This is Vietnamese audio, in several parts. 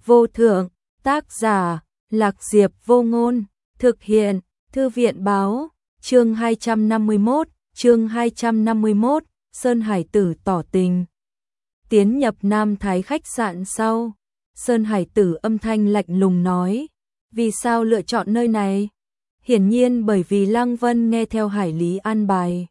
vô thượng, tác giả, Lạc Diệp Vô Ngôn, thực hiện, Thư viện báo, chương 251, Sơn Hải Tử tỏ tình. Tiến nhập Nam Thái khách sạn sau, Sơn Hải Tử âm thanh lạnh lùng nói, vì sao lựa chọn nơi này? Hiển nhiên bởi vì Lăng Vân nghe theo Hải Lý an bài.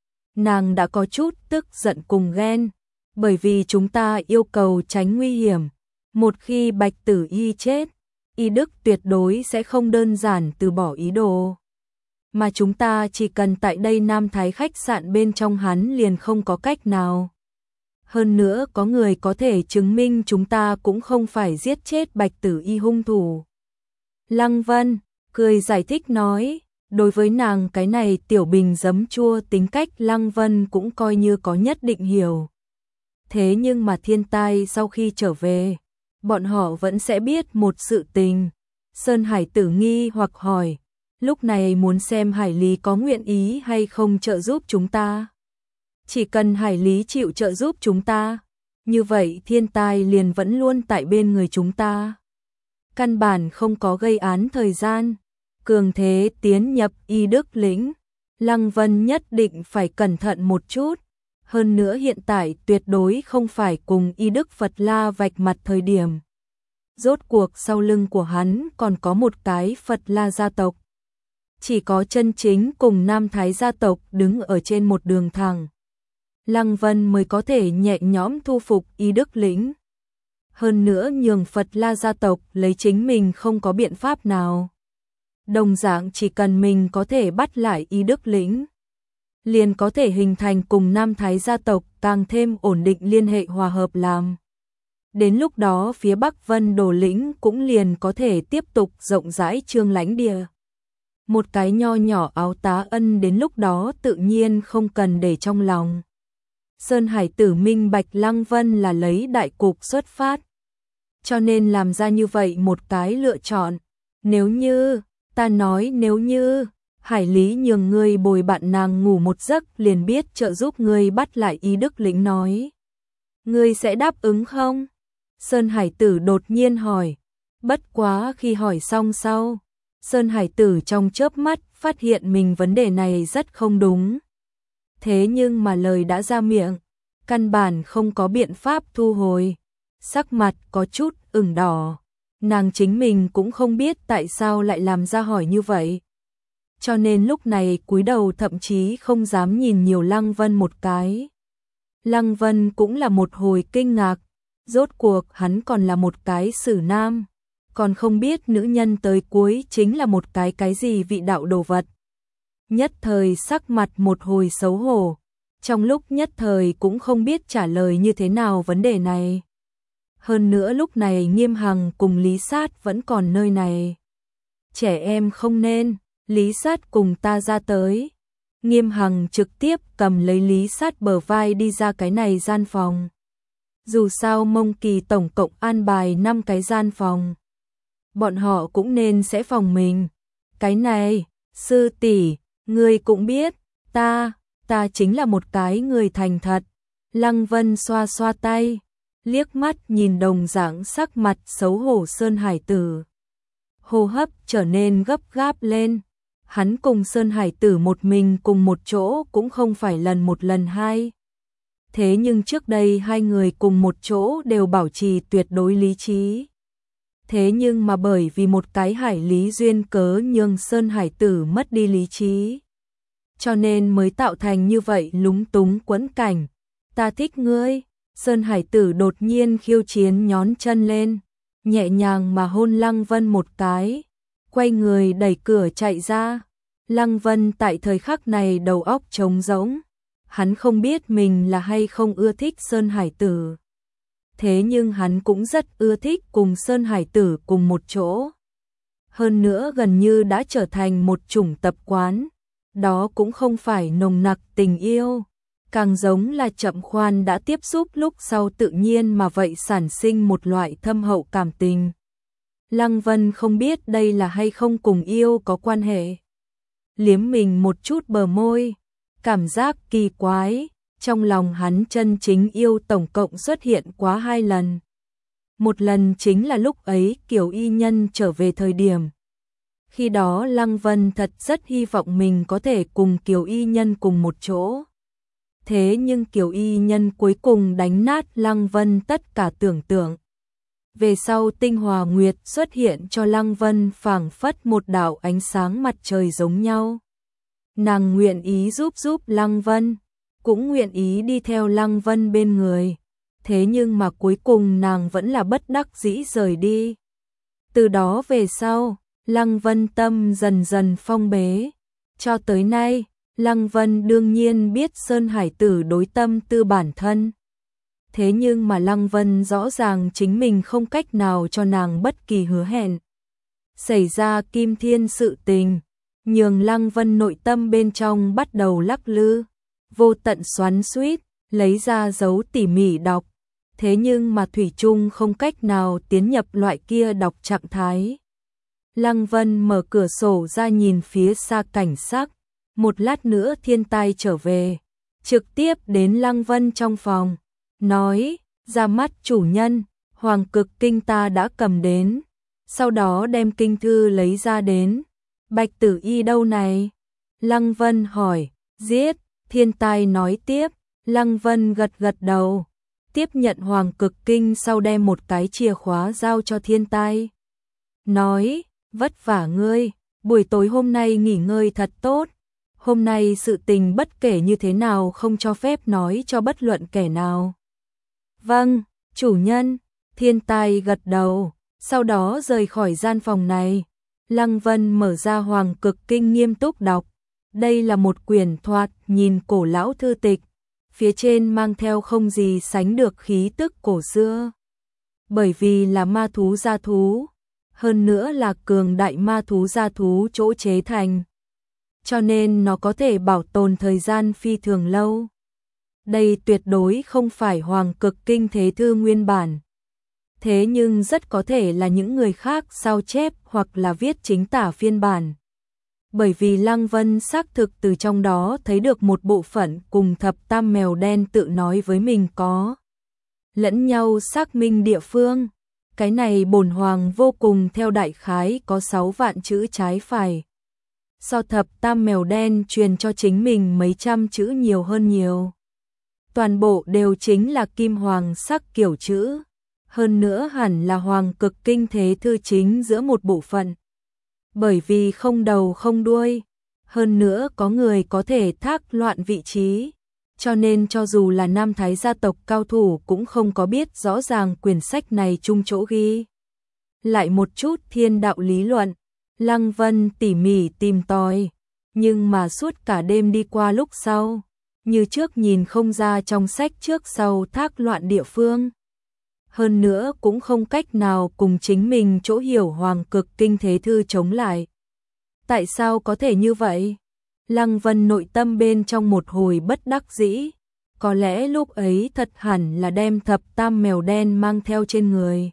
Nàng đã có chút tức giận cùng ghen, bởi vì chúng ta yêu cầu tránh nguy hiểm. Một khi Bạch Tử Y chết, Y Đức tuyệt đối sẽ không đơn giản từ bỏ ý đồ. Mà chúng ta chỉ cần tại đây Nam Thái khách sạn bên trong hắn liền không có cách nào. Hơn nữa có người có thể chứng minh chúng ta cũng không phải giết chết Bạch Tử Y hung thủ. Lăng Vân cười giải thích nói, đối với nàng cái này tiểu bình giấm chua tính cách Lăng Vân cũng coi như có nhất định hiểu. Thế nhưng mà thiên tai sau khi trở về, bọn họ vẫn sẽ biết một sự tình. Sơn Hải Tử nghi hoặc hỏi, lúc này muốn xem Hải Lý có nguyện ý hay không trợ giúp chúng ta. Chỉ cần Hải Lý chịu trợ giúp chúng ta, như vậy thiên tai liền vẫn luôn tại bên người chúng ta. Căn bản không có gây án thời gian, cường thế tiến nhập Y Đức lĩnh, Lăng Vân nhất định phải cẩn thận một chút. Hơn nữa hiện tại tuyệt đối không phải cùng Y Đức Phật La vạch mặt thời điểm. Rốt cuộc sau lưng của hắn còn có một cái Phật La gia tộc. Chỉ có chân chính cùng Nam Thái gia tộc đứng ở trên một đường thẳng, Lăng Vân mới có thể nhẹ nhõm thu phục Y Đức lĩnh. Hơn nữa nhường Phật La gia tộc lấy chính mình không có biện pháp nào. Đồng dạng chỉ cần mình có thể bắt lại Y Đức lĩnh, liền có thể hình thành cùng Nam Thái gia tộc càng thêm ổn định liên hệ hòa hợp làm. Đến lúc đó phía Bắc Vân Đồ lĩnh cũng liền có thể tiếp tục rộng rãi trương lãnh địa. Một cái nho nhỏ Áo Tá Ân đến lúc đó tự nhiên không cần để trong lòng. Sơn Hải Tử minh bạch Lăng Vân là lấy đại cục xuất phát, cho nên làm ra như vậy một cái lựa chọn. Nếu như, ta nói nếu như Hải Lý nhường ngươi bồi bạn nàng ngủ một giấc liền biết trợ giúp ngươi bắt lại Y Đức lĩnh nói, ngươi sẽ đáp ứng không? Sơn Hải Tử đột nhiên hỏi. Bất quá khi hỏi xong sau, Sơn Hải Tử trong chớp mắt phát hiện mình vấn đề này rất không đúng. Thế nhưng mà lời đã ra miệng, căn bản không có biện pháp thu hồi. Sắc mặt có chút ửng đỏ, nàng chính mình cũng không biết tại sao lại làm ra hỏi như vậy. Cho nên lúc này cúi đầu thậm chí không dám nhìn nhiều Lăng Vân một cái. Lăng Vân cũng là một hồi kinh ngạc, rốt cuộc hắn còn là một cái sử nam, còn không biết nữ nhân tới cuối chính là một cái gì vị đạo đồ vật. Nhất thời sắc mặt một hồi xấu hổ, trong lúc nhất thời cũng không biết trả lời như thế nào vấn đề này. Hơn nữa lúc này Nghiêm Hằng cùng Lý Sát vẫn còn nơi này. Trẻ em không nên, Lý Sát cùng ta ra tới. Nghiêm Hằng trực tiếp cầm lấy Lý Sát bờ vai đi ra cái này gian phòng. Dù sao Mông Kỳ tổng cộng an bài 5 cái gian phòng, bọn họ cũng nên sẽ phòng mình. Cái này, sư tỷ, ngươi cũng biết, ta chính là một cái người thành thật. Lăng Vân xoa xoa tay, liếc mắt nhìn đồng dạng sắc mặt xấu hổ Sơn Hải Tử. Hô hấp trở nên gấp gáp lên. Hắn cùng Sơn Hải Tử một mình cùng một chỗ cũng không phải lần một lần hai. Thế nhưng trước đây hai người cùng một chỗ đều bảo trì tuyệt đối lý trí. Thế nhưng mà bởi vì một cái Hải Lý duyên cớ nhường Sơn Hải Tử mất đi lý trí, cho nên mới tạo thành như vậy lúng túng quẫn cảnh. Ta thích ngươi. Sơn Hải Tử đột nhiên khiêu chiến nhón chân lên, nhẹ nhàng mà hôn Lăng Vân một cái, quay người đẩy cửa chạy ra. Lăng Vân tại thời khắc này đầu óc trống rỗng, hắn không biết mình là hay không ưa thích Sơn Hải Tử. Thế nhưng hắn cũng rất ưa thích cùng Sơn Hải Tử cùng một chỗ. Hơn nữa gần như đã trở thành một chủng tập quán, đó cũng không phải nồng nặc tình yêu, càng giống là chậm khoan đã tiếp xúc lúc sau tự nhiên mà vậy sản sinh một loại thâm hậu cảm tình. Lăng Vân không biết đây là hay không cùng yêu có quan hệ. Liếm mình một chút bờ môi, cảm giác kỳ quái, trong lòng hắn chân chính yêu tổng cộng xuất hiện quá 2 lần. Một lần chính là lúc ấy Kiều Y Nhân trở về thời điểm. Khi đó Lăng Vân thật rất hy vọng mình có thể cùng Kiều Y Nhân cùng một chỗ. Thế nhưng Kiều Y Nhân cuối cùng đánh nát Lăng Vân tất cả tưởng tượng. Về sau Tinh Hòa Nguyệt xuất hiện cho Lăng Vân phảng phất một đạo ánh sáng mặt trời giống nhau. Nàng nguyện ý giúp Lăng Vân, cũng nguyện ý đi theo Lăng Vân bên người. Thế nhưng mà cuối cùng nàng vẫn là bất đắc dĩ rời đi. Từ đó về sau, Lăng Vân tâm dần dần phong bế. Cho tới nay, Lăng Vân đương nhiên biết Sơn Hải Tử đối tâm tư bản thân. Thế nhưng mà Lăng Vân rõ ràng chính mình không cách nào cho nàng bất kỳ hứa hẹn. Xảy ra Kim Thiên sự tình, nhường Lăng Vân nội tâm bên trong bắt đầu lắc lư, vô tận xoắn xuýt, lấy ra dấu tỉ mỉ đọc. Thế nhưng mà thủy chung không cách nào tiến nhập loại kia đọc trạng thái. Lăng Vân mở cửa sổ ra nhìn phía xa cảnh sắc, một lát nữa Thiên Tai trở về, trực tiếp đến Lăng Vân trong phòng, nói, ra mắt chủ nhân, Hoàng Cực Kinh ta đã cầm đến, sau đó đem kinh thư lấy ra đến. Bạch Tử Y đâu này? Lăng Vân hỏi. Giết. Thiên Tai nói tiếp. Lăng Vân gật gật đầu, tiếp nhận Hoàng Cực Kinh sau đem một cái chìa khóa giao cho Thiên Tai. Nói, vất vả ngươi, buổi tối hôm nay nghỉ ngơi thật tốt. Hôm nay sự tình bất kể như thế nào không cho phép nói cho bất luận kẻ nào. Vâng, chủ nhân. Thiên Tai gật đầu, sau đó rời khỏi gian phòng này. Lăng Vân mở ra Hoàng Cực Kinh nghiêm túc đọc. Đây là một quyển thoạt nhìn cổ lão thư tịch, phía trên mang theo không gì sánh được khí tức cổ xưa. Bởi vì là ma thú gia thú, hơn nữa là cường đại ma thú gia thú chỗ chế thành, cho nên nó có thể bảo tồn thời gian phi thường lâu. Đây tuyệt đối không phải Hoàng Cực Kinh thế thư nguyên bản. Thế nhưng rất có thể là những người khác sao chép hoặc là viết chính tả phiên bản. Bởi vì Lăng Vân xác thực từ trong đó thấy được một bộ phận cùng thập tam mèo đen tự nói với mình có lẫn nhau xác minh địa phương. Cái này bổn hoàng vô cùng theo đại khái có 6 vạn chữ trái phải. So thập tam mèo đen truyền cho chính mình mấy trăm chữ nhiều hơn nhiều. Toàn bộ đều chính là kim hoàng sắc kiểu chữ. Hơn nữa hẳn là Hoàng Cực Kinh thế thư chính giữa một bộ phận. Bởi vì không đầu không đuôi, hơn nữa có người có thể thác loạn vị trí, cho nên cho dù là Nam Thái gia tộc cao thủ cũng không có biết rõ ràng quyển sách này chung chỗ ghi. Lại một chút thiên đạo lý luận, Lăng Vân tỉ mỉ tìm tòi, nhưng mà suốt cả đêm đi qua lúc sau, như trước nhìn không ra trong sách trước sau thác loạn địa phương. Hơn nữa cũng không cách nào cùng chính mình chỗ hiểu Hoàng Cực Kinh thế thư chống lại. Tại sao có thể như vậy? Lăng Vân nội tâm bên trong một hồi bất đắc dĩ. Có lẽ lúc ấy thật hẳn là đem thập tam mèo đen mang theo trên người.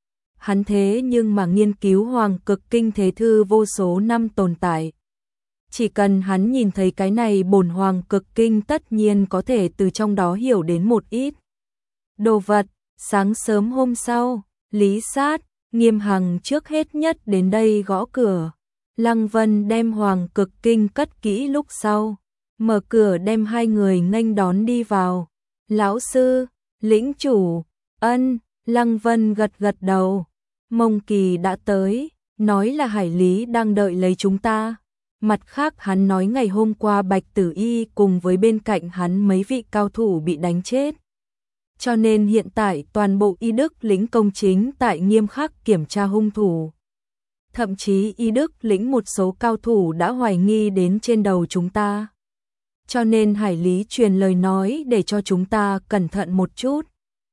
Hắn thế nhưng mà nghiên cứu Hoàng Cực Kinh thế thư vô số năm tồn tại. Chỉ cần hắn nhìn thấy cái này bổn Hoàng Cực Kinh tất nhiên có thể từ trong đó hiểu đến một ít đồ vật. Sáng sớm hôm sau, Lý Sát, Nghiêm Hằng trước hết nhất đến đây gõ cửa. Lăng Vân đem Hoàng Cực Kinh cất kỹ lúc sau, mở cửa đem hai người nghênh đón đi vào. Lão sư, lĩnh chủ, ân, Lăng Vân gật gật đầu. Mông Kỳ đã tới, nói là Hải Lý đang đợi lấy chúng ta. Mặt khác hắn nói ngày hôm qua Bạch Tử Y cùng với bên cạnh hắn mấy vị cao thủ bị đánh chết. Cho nên hiện tại toàn bộ Y Đức lĩnh công chính tại nghiêm khắc kiểm tra hung thủ. Thậm chí Y Đức lĩnh một số cao thủ đã hoài nghi đến trên đầu chúng ta. Cho nên Hải Lý truyền lời nói để cho chúng ta cẩn thận một chút.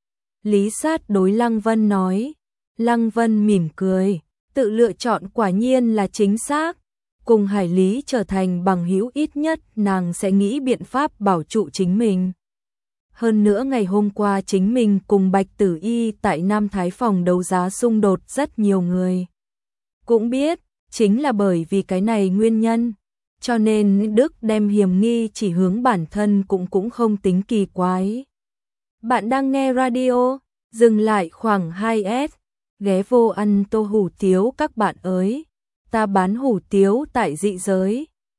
Lý Sát đối Lăng Vân nói. Lăng Vân mỉm cười, tự lựa chọn quả nhiên là chính xác. Cùng Hải Lý trở thành bằng hữu ít nhất nàng sẽ nghĩ biện pháp bảo trụ chính mình. Hơn nữa ngày hôm qua chính mình cùng Bạch Tử Y tại Nam Thái phòng đấu giá xung đột rất nhiều người. Cũng biết, chính là bởi vì cái này nguyên nhân. Cho nên Đức đem hiểm nghi chỉ hướng bản thân cũng không tính kỳ quái. Bạn đang nghe radio, dừng lại khoảng 2S. ghé vô ăn tô hủ tiếu các bạn ơi. Ta bán hủ tiếu tại dị giới.